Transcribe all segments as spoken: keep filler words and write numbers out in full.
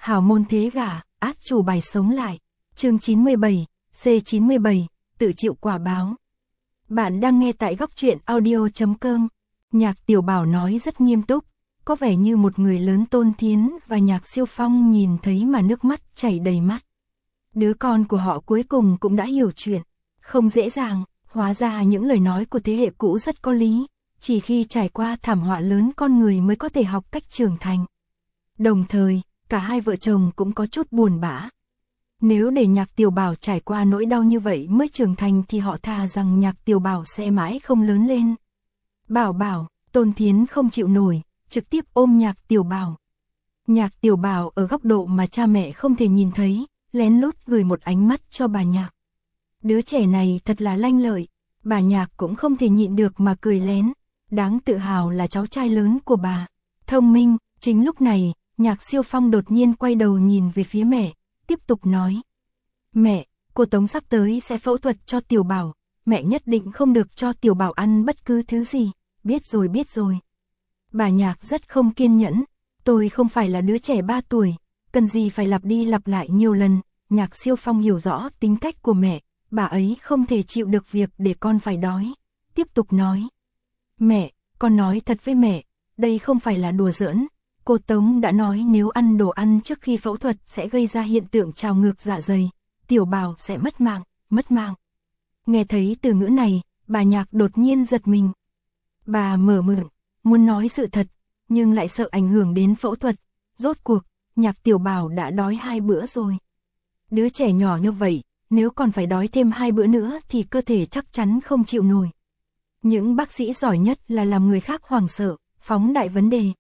hào môn thế gả, át chủ bài sống lại. Chương chín mươi bảy, C chín mươi bảy, tự chịu quả báo. Bạn đang nghe tại góc truyện audio chấm com. Nhạc Tiểu Bảo nói rất nghiêm túc, có vẻ như một người lớn. Tôn Thiến và Nhạc Siêu Phong nhìn thấy mà nước mắt chảy đầy mắt. Đứa con của họ cuối cùng cũng đã hiểu chuyện. Không dễ dàng, hóa ra những lời nói của thế hệ cũ rất có lý. Chỉ khi trải qua thảm họa lớn con người mới có thể học cách trưởng thành. Đồng thời, cả hai vợ chồng cũng có chút buồn bã. Nếu để Nhạc Tiểu Bảo trải qua nỗi đau như vậy mới trưởng thành thì họ thà rằng Nhạc Tiểu Bảo sẽ mãi không lớn lên. Bảo Bảo, Tôn Thiến không chịu nổi, trực tiếp ôm Nhạc Tiểu Bảo. Nhạc Tiểu Bảo ở góc độ mà cha mẹ không thể nhìn thấy, lén lút gửi một ánh mắt cho bà Nhạc. Đứa trẻ này thật là lanh lợi, bà Nhạc cũng không thể nhịn được mà cười lén. Đáng tự hào là cháu trai lớn của bà. Thông minh. Chính lúc này, Nhạc Siêu Phong đột nhiên quay đầu nhìn về phía mẹ, tiếp tục nói. Mẹ, cô Tống sắp tới sẽ phẫu thuật cho Tiểu Bảo, mẹ nhất định không được cho Tiểu Bảo ăn bất cứ thứ gì. Biết rồi biết rồi. Bà Nhạc rất không kiên nhẫn, tôi không phải là đứa trẻ ba tuổi, cần gì phải lặp đi lặp lại nhiều lần. Nhạc Siêu Phong hiểu rõ tính cách của mẹ, bà ấy không thể chịu được việc để con phải đói. Tiếp tục nói. Mẹ, con nói thật với mẹ, đây không phải là đùa giỡn. Cô Tống đã nói nếu ăn đồ ăn trước khi phẫu thuật sẽ gây ra hiện tượng trào ngược dạ dày, Tiểu Bảo sẽ mất mạng, mất mạng. Nghe thấy từ ngữ này, bà Nhạc đột nhiên giật mình. Bà mở miệng, muốn nói sự thật, nhưng lại sợ ảnh hưởng đến phẫu thuật. Rốt cuộc, Nhạc Tiểu Bảo đã đói hai bữa rồi. Đứa trẻ nhỏ như vậy, nếu còn phải đói thêm hai bữa nữa thì cơ thể chắc chắn không chịu nổi. Những bác sĩ giỏi nhất là làm người khác hoảng sợ, phóng đại vấn đề.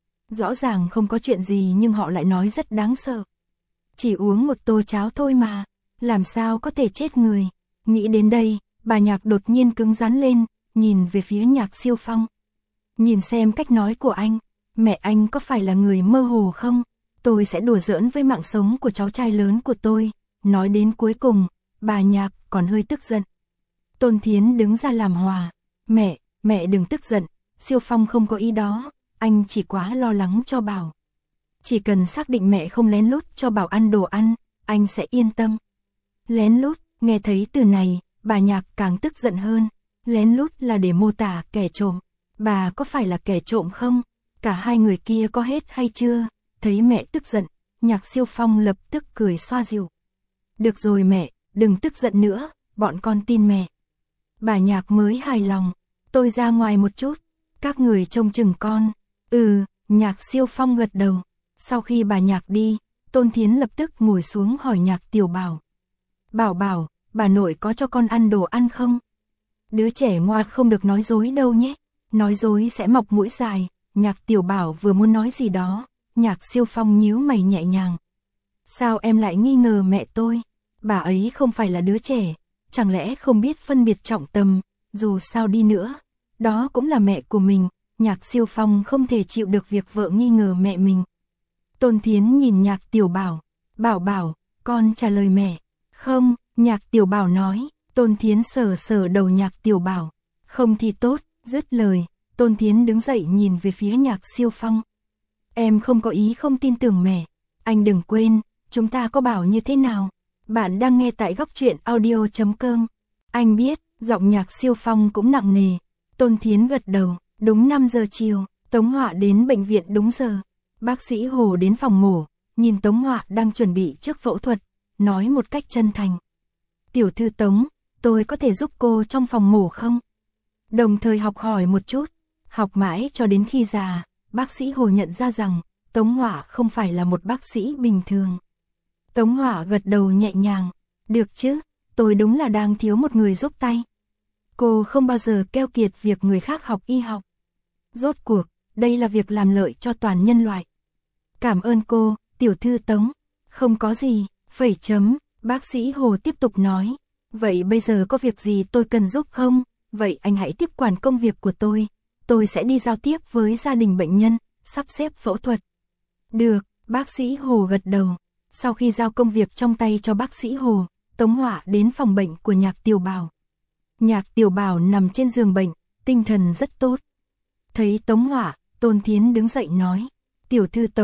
Rõ ràng không có chuyện gì nhưng họ lại nói rất đáng sợ. Chỉ uống một tô cháo thôi mà, làm sao có thể chết người. Nghĩ đến đây, bà Nhạc đột nhiên cứng rắn lên, nhìn về phía Nhạc Siêu Phong. Nhìn xem cách nói của anh, mẹ anh có phải là người mơ hồ không? Tôi sẽ đùa giỡn với mạng sống của cháu trai lớn của tôi. Nói đến cuối cùng, bà Nhạc còn hơi tức giận. Tôn Thiến đứng ra làm hòa. Mẹ, mẹ đừng tức giận, Siêu Phong không có ý đó, anh chỉ quá lo lắng cho Bảo. Chỉ cần xác định mẹ không lén lút cho Bảo ăn đồ ăn, anh sẽ yên tâm. Lén lút, nghe thấy từ này, bà Nhạc càng tức giận hơn. Lén lút là để mô tả kẻ trộm. Bà có phải là kẻ trộm không? Cả hai người kia có hết hay chưa? Thấy mẹ tức giận, Nhạc Siêu Phong lập tức cười xoa dịu. Được rồi mẹ, đừng tức giận nữa, bọn con tin mẹ. Bà Nhạc mới hài lòng. Tôi ra ngoài một chút, các người trông chừng con. Ừ, Nhạc Siêu Phong gật đầu. Sau khi bà Nhạc đi, Tôn Thiến lập tức ngồi xuống hỏi Nhạc Tiểu Bảo. Bảo Bảo, bà nội có cho con ăn đồ ăn không? Đứa trẻ ngoan không được nói dối đâu nhé, nói dối sẽ mọc mũi dài. Nhạc Tiểu Bảo vừa muốn nói gì đó, Nhạc Siêu Phong nhíu mày nhẹ nhàng. Sao em lại nghi ngờ mẹ tôi? Bà ấy không phải là đứa trẻ, chẳng lẽ không biết phân biệt trọng tầm, dù sao đi nữa, đó cũng là mẹ của mình. Nhạc Siêu Phong không thể chịu được việc vợ nghi ngờ mẹ mình. Tôn Thiến nhìn Nhạc Tiểu Bảo. Bảo Bảo, con trả lời mẹ. Không, Nhạc Tiểu Bảo nói. Tôn Thiến sờ sờ đầu Nhạc Tiểu Bảo. Không thì tốt, dứt lời, Tôn Thiến đứng dậy nhìn về phía Nhạc Siêu Phong. Em không có ý không tin tưởng mẹ. Anh đừng quên, chúng ta có bảo như thế nào. Bạn đang nghe tại góc truyện audio chấm com. Anh biết, giọng Nhạc Siêu Phong cũng nặng nề. Tôn Thiến gật đầu. Đúng năm giờ chiều, Tống Họa đến bệnh viện đúng giờ. Bác sĩ Hồ đến phòng mổ, nhìn Tống Họa đang chuẩn bị trước phẫu thuật, nói một cách chân thành. Tiểu thư Tống, tôi có thể giúp cô trong phòng mổ không? Đồng thời học hỏi một chút, học mãi cho đến khi già, bác sĩ Hồ nhận ra rằng Tống Họa không phải là một bác sĩ bình thường. Tống Họa gật đầu nhẹ nhàng. Được chứ, tôi đúng là đang thiếu một người giúp tay. Cô không bao giờ keo kiệt việc người khác học y học. Rốt cuộc, đây là việc làm lợi cho toàn nhân loại. Cảm ơn cô, tiểu thư Tống. Không có gì, phẩy chấm, bác sĩ Hồ tiếp tục nói. Vậy bây giờ có việc gì tôi cần giúp không? Vậy anh hãy tiếp quản công việc của tôi. Tôi sẽ đi giao tiếp với gia đình bệnh nhân, sắp xếp phẫu thuật. Được, bác sĩ Hồ gật đầu. Sau khi giao công việc trong tay cho bác sĩ Hồ, Tống Họa đến phòng bệnh của Nhạc Tiểu Bảo. Nhạc Tiểu Bảo nằm trên giường bệnh, tinh thần rất tốt. Thấy Tống Họa, Tôn Thiến đứng dậy nói. Tiểu thư Tống,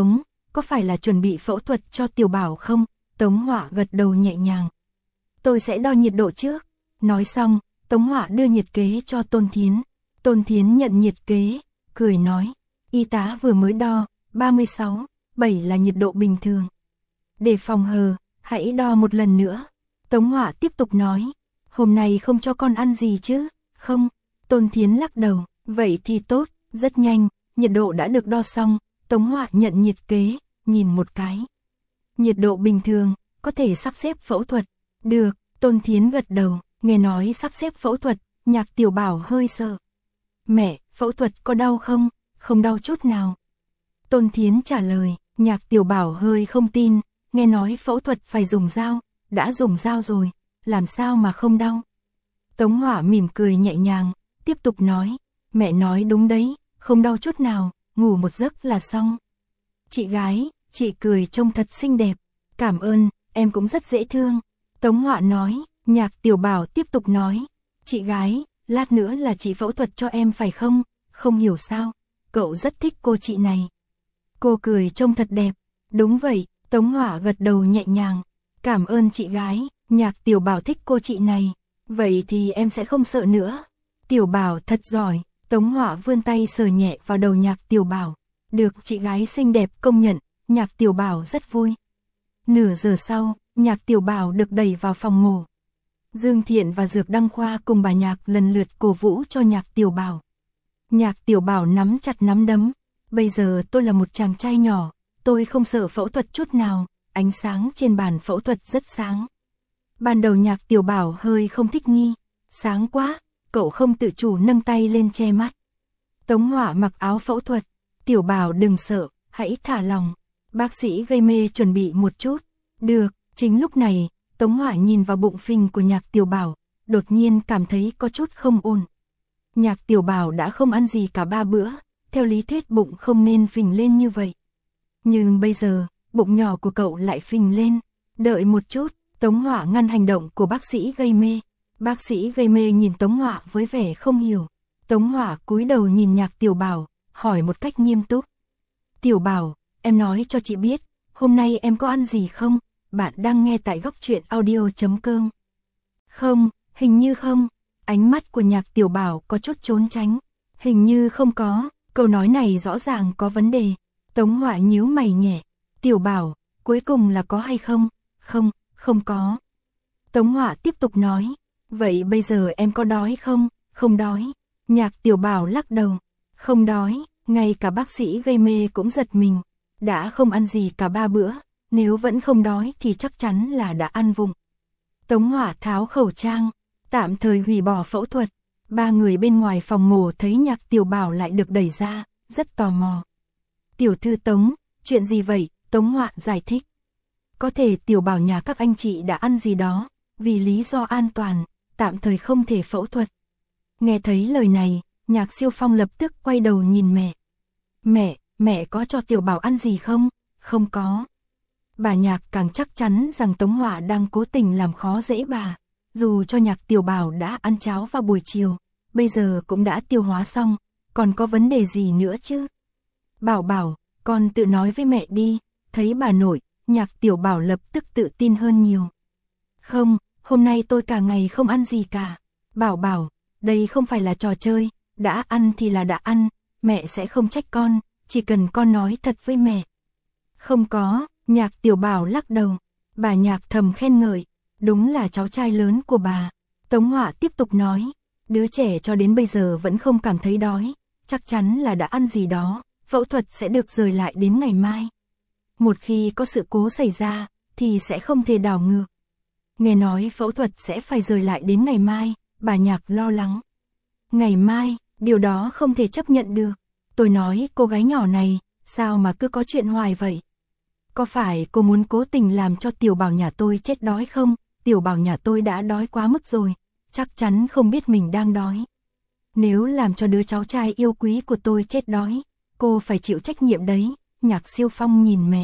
có phải là chuẩn bị phẫu thuật cho Tiểu Bảo không? Tống Họa gật đầu nhẹ nhàng. Tôi sẽ đo nhiệt độ trước. Nói xong, Tống Họa đưa nhiệt kế cho Tôn Thiến. Tôn Thiến nhận nhiệt kế, cười nói, y tá vừa mới đo, ba mươi sáu phẩy bảy là nhiệt độ bình thường. Để phòng hờ, hãy đo một lần nữa. Tống Họa tiếp tục nói, hôm nay không cho con ăn gì chứ? Không. Tôn Thiến lắc đầu, vậy thì tốt, rất nhanh, nhiệt độ đã được đo xong. Tống Họa nhận nhiệt kế, nhìn một cái. Nhiệt độ bình thường, có thể sắp xếp phẫu thuật. Được, Tôn Thiến gật đầu, nghe nói sắp xếp phẫu thuật, Nhạc Tiểu Bảo hơi sợ. Mẹ, phẫu thuật có đau không? Không đau chút nào. Tôn Thiến trả lời, Nhạc Tiểu Bảo hơi không tin, nghe nói phẫu thuật phải dùng dao, đã dùng dao rồi, làm sao mà không đau. Tống Họa mỉm cười nhẹ nhàng, tiếp tục nói, mẹ nói đúng đấy, không đau chút nào, ngủ một giấc là xong. Chị gái, chị cười trông thật xinh đẹp, cảm ơn, em cũng rất dễ thương. Tống Họa nói, Nhạc Tiểu Bảo tiếp tục nói, chị gái, lát nữa là chị phẫu thuật cho em phải không? Không hiểu sao, cậu rất thích cô chị này. Cô cười trông thật đẹp, đúng vậy, Tống Họa gật đầu nhẹ nhàng, cảm ơn chị gái, Nhạc Tiểu Bảo thích cô chị này, vậy thì em sẽ không sợ nữa. Tiểu Bảo thật giỏi, Tống Họa vươn tay sờ nhẹ vào đầu Nhạc Tiểu Bảo, được chị gái xinh đẹp công nhận, Nhạc Tiểu Bảo rất vui. Nửa giờ sau, Nhạc Tiểu Bảo được đẩy vào phòng ngủ. Dương Thiện và Dược Đăng Khoa cùng bà Nhạc lần lượt cổ vũ cho Nhạc Tiểu Bảo. Nhạc Tiểu Bảo nắm chặt nắm đấm, bây giờ tôi là một chàng trai nhỏ, tôi không sợ phẫu thuật chút nào, ánh sáng trên bàn phẫu thuật rất sáng. Ban đầu Nhạc Tiểu Bảo hơi không thích nghi, sáng quá, cậu không tự chủ nâng tay lên che mắt. Tống Họa mặc áo phẫu thuật, Tiểu Bảo đừng sợ, hãy thả lòng, bác sĩ gây mê chuẩn bị một chút. Được, chính lúc này, Tống Họa nhìn vào bụng phình của Nhạc Tiểu Bảo, đột nhiên cảm thấy có chút không ổn. Nhạc Tiểu Bảo đã không ăn gì cả ba bữa, theo lý thuyết bụng không nên phình lên như vậy. Nhưng bây giờ, bụng nhỏ của cậu lại phình lên, đợi một chút, Tống Họa ngăn hành động của bác sĩ gây mê. Bác sĩ gây mê nhìn Tống Họa với vẻ không hiểu. Tống Họa cúi đầu nhìn Nhạc Tiểu Bảo, hỏi một cách nghiêm túc. Tiểu Bảo, em nói cho chị biết, hôm nay em có ăn gì không? Bạn đang nghe tại góc truyện audio chấm com. Không, hình như không. Ánh mắt của Nhạc Tiểu Bảo có chút trốn tránh. Hình như không có, câu nói này rõ ràng có vấn đề. Tống Họa nhíu mày nhẹ. Tiểu Bảo, cuối cùng là có hay không? Không, không có. Tống Họa tiếp tục nói. Vậy bây giờ em có đói không? Không đói. Nhạc Tiểu Bảo lắc đầu. Không đói, ngay cả bác sĩ gây mê cũng giật mình. Đã không ăn gì cả ba bữa, nếu vẫn không đói thì chắc chắn là đã ăn vụng. Tống Họa tháo khẩu trang, tạm thời hủy bỏ phẫu thuật. Ba người bên ngoài phòng mổ thấy Nhạc Tiểu Bảo lại được đẩy ra, rất tò mò. Tiểu thư Tống, chuyện gì vậy? Tống Họa giải thích. Có thể Tiểu Bảo nhà các anh chị đã ăn gì đó, vì lý do an toàn, tạm thời không thể phẫu thuật. Nghe thấy lời này, Nhạc Siêu Phong lập tức quay đầu nhìn mẹ. Mẹ, mẹ có cho Tiểu Bảo ăn gì không? Không có. Bà Nhạc càng chắc chắn rằng Tống Họa đang cố tình làm khó dễ bà. Dù cho Nhạc Tiểu Bảo đã ăn cháo vào buổi chiều, bây giờ cũng đã tiêu hóa xong, còn có vấn đề gì nữa chứ? Bảo Bảo, con tự nói với mẹ đi. Thấy bà nội, Nhạc Tiểu Bảo lập tức tự tin hơn nhiều. Không, hôm nay tôi cả ngày không ăn gì cả. Bảo Bảo, đây không phải là trò chơi, đã ăn thì là đã ăn, mẹ sẽ không trách con, chỉ cần con nói thật với mẹ. Không có, Nhạc Tiểu Bảo lắc đầu. Bà Nhạc thầm khen ngợi, đúng là cháu trai lớn của bà. Tống Họa tiếp tục nói, đứa trẻ cho đến bây giờ vẫn không cảm thấy đói, chắc chắn là đã ăn gì đó, phẫu thuật sẽ được rời lại đến ngày mai. Một khi có sự cố xảy ra, thì sẽ không thể đảo ngược. Nghe nói phẫu thuật sẽ phải rời lại đến ngày mai, bà Nhạc lo lắng. Ngày mai, điều đó không thể chấp nhận được. Tôi nói cô gái nhỏ này, sao mà cứ có chuyện hoài vậy? Có phải cô muốn cố tình làm cho Tiểu Bảo nhà tôi chết đói không? Tiểu Bảo nhà tôi đã đói quá mức rồi, chắc chắn không biết mình đang đói. Nếu làm cho đứa cháu trai yêu quý của tôi chết đói, cô phải chịu trách nhiệm đấy. Nhạc Siêu Phong nhìn mẹ.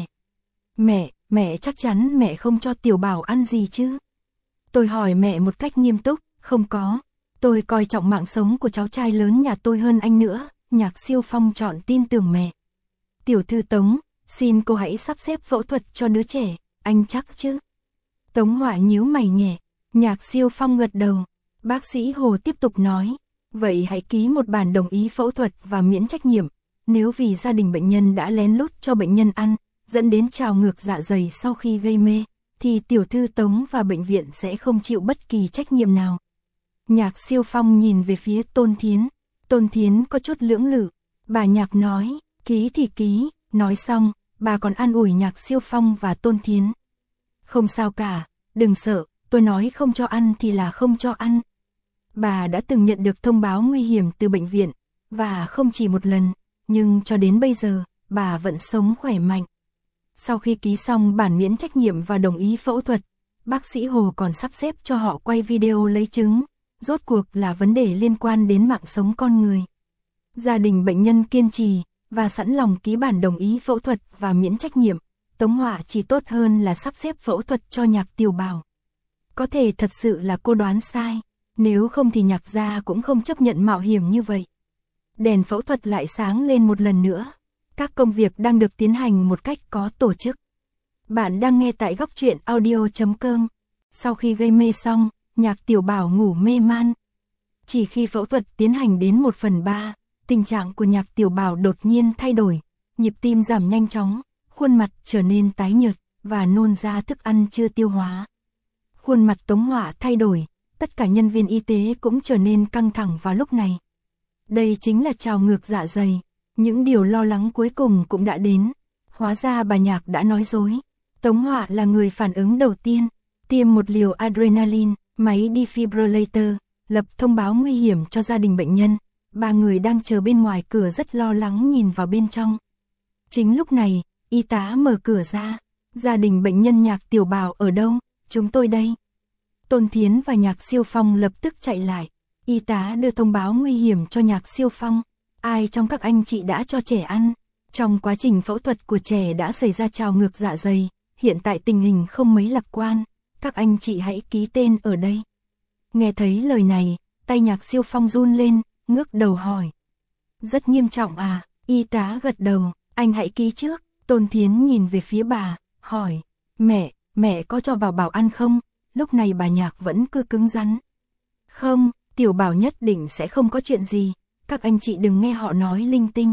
Mẹ, mẹ chắc chắn mẹ không cho Tiểu Bảo ăn gì chứ? Tôi hỏi mẹ một cách nghiêm túc, không có. Tôi coi trọng mạng sống của cháu trai lớn nhà tôi hơn anh nữa. Nhạc Siêu Phong chọn tin tưởng mẹ. Tiểu thư Tống, Xin cô hãy sắp xếp phẫu thuật cho đứa trẻ, anh chắc chứ? Tống Họa nhíu mày nhẹ, Nhạc Siêu Phong gật đầu. Bác sĩ Hồ tiếp tục nói, vậy hãy ký một bản đồng ý phẫu thuật và miễn trách nhiệm. Nếu vì gia đình bệnh nhân đã lén lút cho bệnh nhân ăn, dẫn đến trào ngược dạ dày sau khi gây mê, thì tiểu thư Tống và bệnh viện sẽ không chịu bất kỳ trách nhiệm nào. Nhạc Siêu Phong nhìn về phía Tôn Thiến. Tôn Thiến có chút lưỡng lự. Bà Nhạc nói, ký thì ký. Nói xong, bà còn an ủi Nhạc Siêu Phong và Tôn Thiến. Không sao cả, đừng sợ, tôi nói không cho ăn thì là không cho ăn. Bà đã từng nhận được thông báo nguy hiểm từ bệnh viện, và không chỉ một lần, nhưng cho đến bây giờ, bà vẫn sống khỏe mạnh. Sau khi ký xong bản miễn trách nhiệm và đồng ý phẫu thuật, bác sĩ Hồ còn sắp xếp cho họ quay video lấy chứng. Rốt cuộc là vấn đề liên quan đến mạng sống con người. Gia đình bệnh nhân kiên trì và sẵn lòng ký bản đồng ý phẫu thuật và miễn trách nhiệm. Tống Họa chỉ tốt hơn là sắp xếp phẫu thuật cho Nhạc Tiểu Bảo. Có thể thật sự là cô đoán sai, nếu không thì Nhạc gia cũng không chấp nhận mạo hiểm như vậy. Đèn phẫu thuật lại sáng lên một lần nữa. Các công việc đang được tiến hành một cách có tổ chức. Bạn đang nghe tại góc truyện audio chấm com. Sau khi gây mê xong, Nhạc Tiểu Bảo ngủ mê man. Chỉ khi phẫu thuật tiến hành đến một phần ba, tình trạng của Nhạc Tiểu Bảo đột nhiên thay đổi, nhịp tim giảm nhanh chóng, khuôn mặt trở nên tái nhợt và nôn ra thức ăn chưa tiêu hóa. Khuôn mặt Tống Họa thay đổi, tất cả nhân viên y tế cũng trở nên căng thẳng vào lúc này. Đây chính là trào ngược dạ dày, những điều lo lắng cuối cùng cũng đã đến. Hóa ra bà Nhạc đã nói dối. Tống Họa là người phản ứng đầu tiên, tiêm một liều adrenaline, máy defibrillator, lập thông báo nguy hiểm cho gia đình bệnh nhân. Ba người đang chờ bên ngoài cửa rất lo lắng nhìn vào bên trong. Chính lúc này, y tá mở cửa ra. Gia đình bệnh nhân Nhạc Tiểu Bảo ở đâu? Chúng tôi đây. Tôn Thiến và Nhạc Siêu Phong lập tức chạy lại. Y tá đưa thông báo nguy hiểm cho Nhạc Siêu Phong. Ai trong các anh chị đã cho trẻ ăn? Trong quá trình phẫu thuật của trẻ đã xảy ra trào ngược dạ dày. Hiện tại tình hình không mấy lạc quan. Các anh chị hãy ký tên ở đây. Nghe thấy lời này, tay Nhạc Siêu Phong run lên, ngước đầu hỏi. Rất nghiêm trọng à? Y tá gật đầu, anh hãy ký trước. Tôn Thiến nhìn về phía bà, hỏi. Mẹ, mẹ có cho Bảo Bảo ăn không? Lúc này bà Nhạc vẫn cứ cứng rắn. Không, Tiểu Bảo nhất định sẽ không có chuyện gì. Các anh chị đừng nghe họ nói linh tinh.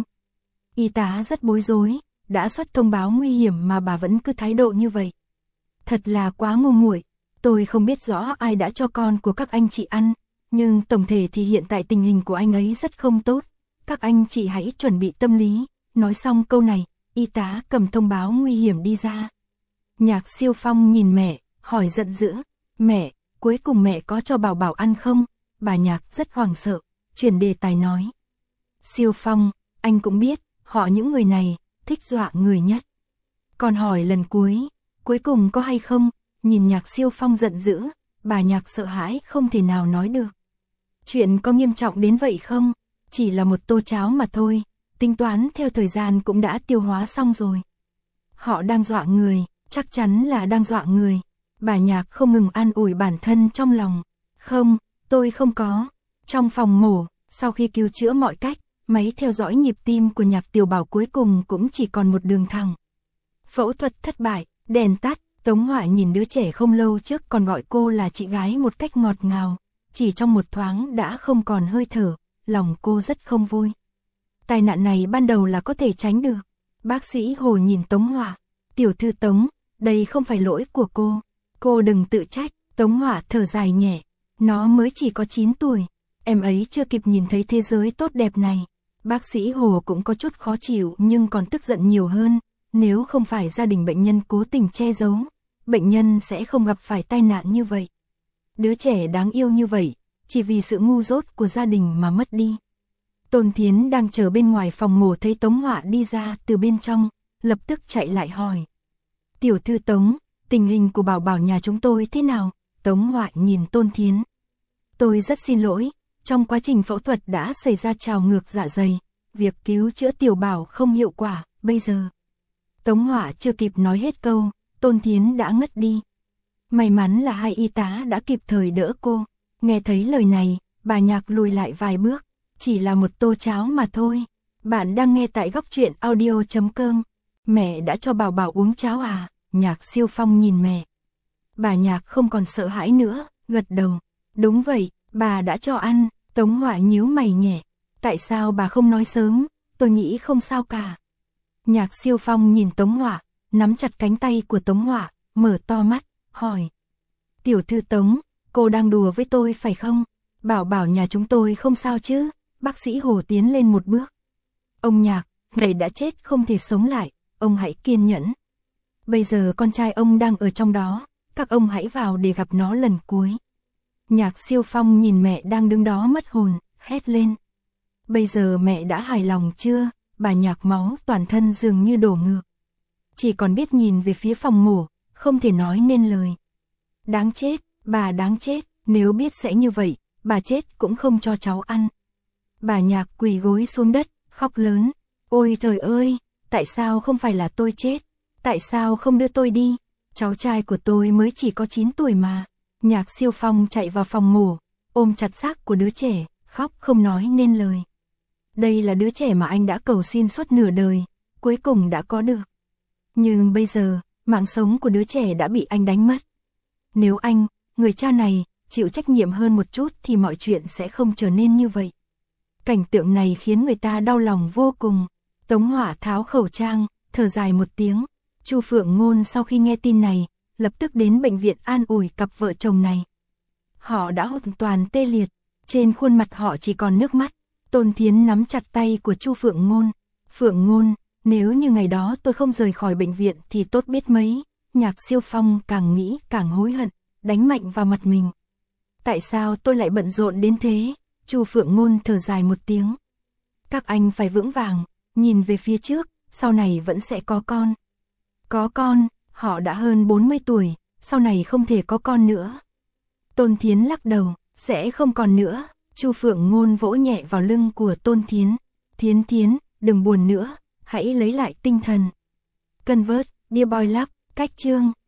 Y tá rất bối rối, đã xuất thông báo nguy hiểm mà bà vẫn cứ thái độ như vậy. Thật là quá ngu muội. Tôi không biết rõ ai đã cho con của các anh chị ăn, nhưng tổng thể thì hiện tại tình hình của anh ấy rất không tốt. Các anh chị hãy chuẩn bị tâm lý. Nói xong câu này, y tá cầm thông báo nguy hiểm đi ra. Nhạc Siêu Phong nhìn mẹ, hỏi giận dữ. Mẹ, cuối cùng mẹ có cho Bảo Bảo ăn không? Bà Nhạc rất hoảng sợ, chuyển đề tài nói. Siêu Phong, anh cũng biết, họ những người này, thích dọa người nhất. Còn hỏi lần cuối, cuối cùng có hay không? Nhìn Nhạc Siêu Phong giận dữ, bà Nhạc sợ hãi không thể nào nói được. Chuyện có nghiêm trọng đến vậy không? Chỉ là một tô cháo mà thôi, tính toán theo thời gian cũng đã tiêu hóa xong rồi. Họ đang dọa người, chắc chắn là đang dọa người. Bà Nhạc không ngừng an ủi bản thân trong lòng. Không, tôi không có. Trong phòng mổ, sau khi cứu chữa mọi cách, máy theo dõi nhịp tim của Nhạc Tiểu Bảo cuối cùng cũng chỉ còn một đường thẳng. Phẫu thuật thất bại, đèn tắt. Tống Họa nhìn đứa trẻ không lâu trước còn gọi cô là chị gái một cách ngọt ngào. Chỉ trong một thoáng đã không còn hơi thở, lòng cô rất không vui. Tai nạn này ban đầu là có thể tránh được. Bác sĩ Hồ nhìn Tống Họa. Tiểu thư Tống, đây không phải lỗi của cô. Cô đừng tự trách. Tống Họa thở dài nhẹ. Nó mới chỉ có chín tuổi. Em ấy chưa kịp nhìn thấy thế giới tốt đẹp này. Bác sĩ Hồ cũng có chút khó chịu nhưng còn tức giận nhiều hơn. Nếu không phải gia đình bệnh nhân cố tình che giấu, bệnh nhân sẽ không gặp phải tai nạn như vậy. Đứa trẻ đáng yêu như vậy, chỉ vì sự ngu dốt của gia đình mà mất đi. Tôn Thiến đang chờ bên ngoài phòng mổ thấy Tống Họa đi ra từ bên trong, lập tức chạy lại hỏi. Tiểu thư Tống, tình hình của Bảo Bảo nhà chúng tôi thế nào? Tống Họa nhìn Tôn Thiến. Tôi rất xin lỗi, trong quá trình phẫu thuật đã xảy ra trào ngược dạ dày, việc cứu chữa Tiểu Bảo không hiệu quả, bây giờ. Tống Họa chưa kịp nói hết câu, Tôn Thiến đã ngất đi. May mắn là hai y tá đã kịp thời đỡ cô. Nghe thấy lời này, bà Nhạc lùi lại vài bước. Chỉ là một tô cháo mà thôi. Bạn đang nghe tại góc truyện audio chấm com. Mẹ đã cho Bảo Bảo uống cháo à? Nhạc Siêu Phong nhìn mẹ. Bà Nhạc không còn sợ hãi nữa, gật đầu. Đúng vậy, bà đã cho ăn. Tống Họa nhíu mày nhẹ. Tại sao bà không nói sớm? Tôi nghĩ không sao cả. Nhạc Siêu Phong nhìn Tống Họa, nắm chặt cánh tay của Tống Họa, mở to mắt, hỏi. Tiểu thư Tống, cô đang đùa với tôi phải không? Bảo Bảo nhà chúng tôi không sao chứ? Bác sĩ Hồ tiến lên một bước. Ông Nhạc, người đã chết không thể sống lại, ông hãy kiên nhẫn. Bây giờ con trai ông đang ở trong đó, các ông hãy vào để gặp nó lần cuối. Nhạc Siêu Phong nhìn mẹ đang đứng đó mất hồn, hét lên. Bây giờ mẹ đã hài lòng chưa? Bà Nhạc máu toàn thân dường như đổ ngược. Chỉ còn biết nhìn về phía phòng mổ, không thể nói nên lời. Đáng chết, bà đáng chết, nếu biết sẽ như vậy, bà chết cũng không cho cháu ăn. Bà Nhạc quỳ gối xuống đất, khóc lớn. Ôi trời ơi, tại sao không phải là tôi chết? Tại sao không đưa tôi đi? Cháu trai của tôi mới chỉ có chín tuổi mà. Nhạc Siêu Phong chạy vào phòng mổ, ôm chặt xác của đứa trẻ, khóc không nói nên lời. Đây là đứa trẻ mà anh đã cầu xin suốt nửa đời, cuối cùng đã có được. Nhưng bây giờ, mạng sống của đứa trẻ đã bị anh đánh mất. Nếu anh, người cha này, chịu trách nhiệm hơn một chút thì mọi chuyện sẽ không trở nên như vậy. Cảnh tượng này khiến người ta đau lòng vô cùng. Tống Họa tháo khẩu trang, thở dài một tiếng. Chu Phượng Ngôn sau khi nghe tin này, lập tức đến bệnh viện an ủi cặp vợ chồng này. Họ đã hoàn toàn tê liệt, trên khuôn mặt họ chỉ còn nước mắt. Tôn Thiến nắm chặt tay của Chu Phượng Ngôn. Phượng Ngôn, nếu như ngày đó tôi không rời khỏi bệnh viện thì tốt biết mấy. Nhạc Siêu Phong càng nghĩ càng hối hận, đánh mạnh vào mặt mình. Tại sao tôi lại bận rộn đến thế? Chu Phượng Ngôn thở dài một tiếng. Các anh phải vững vàng, nhìn về phía trước, sau này vẫn sẽ có con. Có con, họ đã hơn bốn mươi tuổi, sau này không thể có con nữa. Tôn Thiến lắc đầu, sẽ không còn nữa. Chu Phượng Ngôn vỗ nhẹ vào lưng của Tôn Thiến. Thiến Thiến, đừng buồn nữa, hãy lấy lại tinh thần. Convert, Dear Boy Love, cách chương.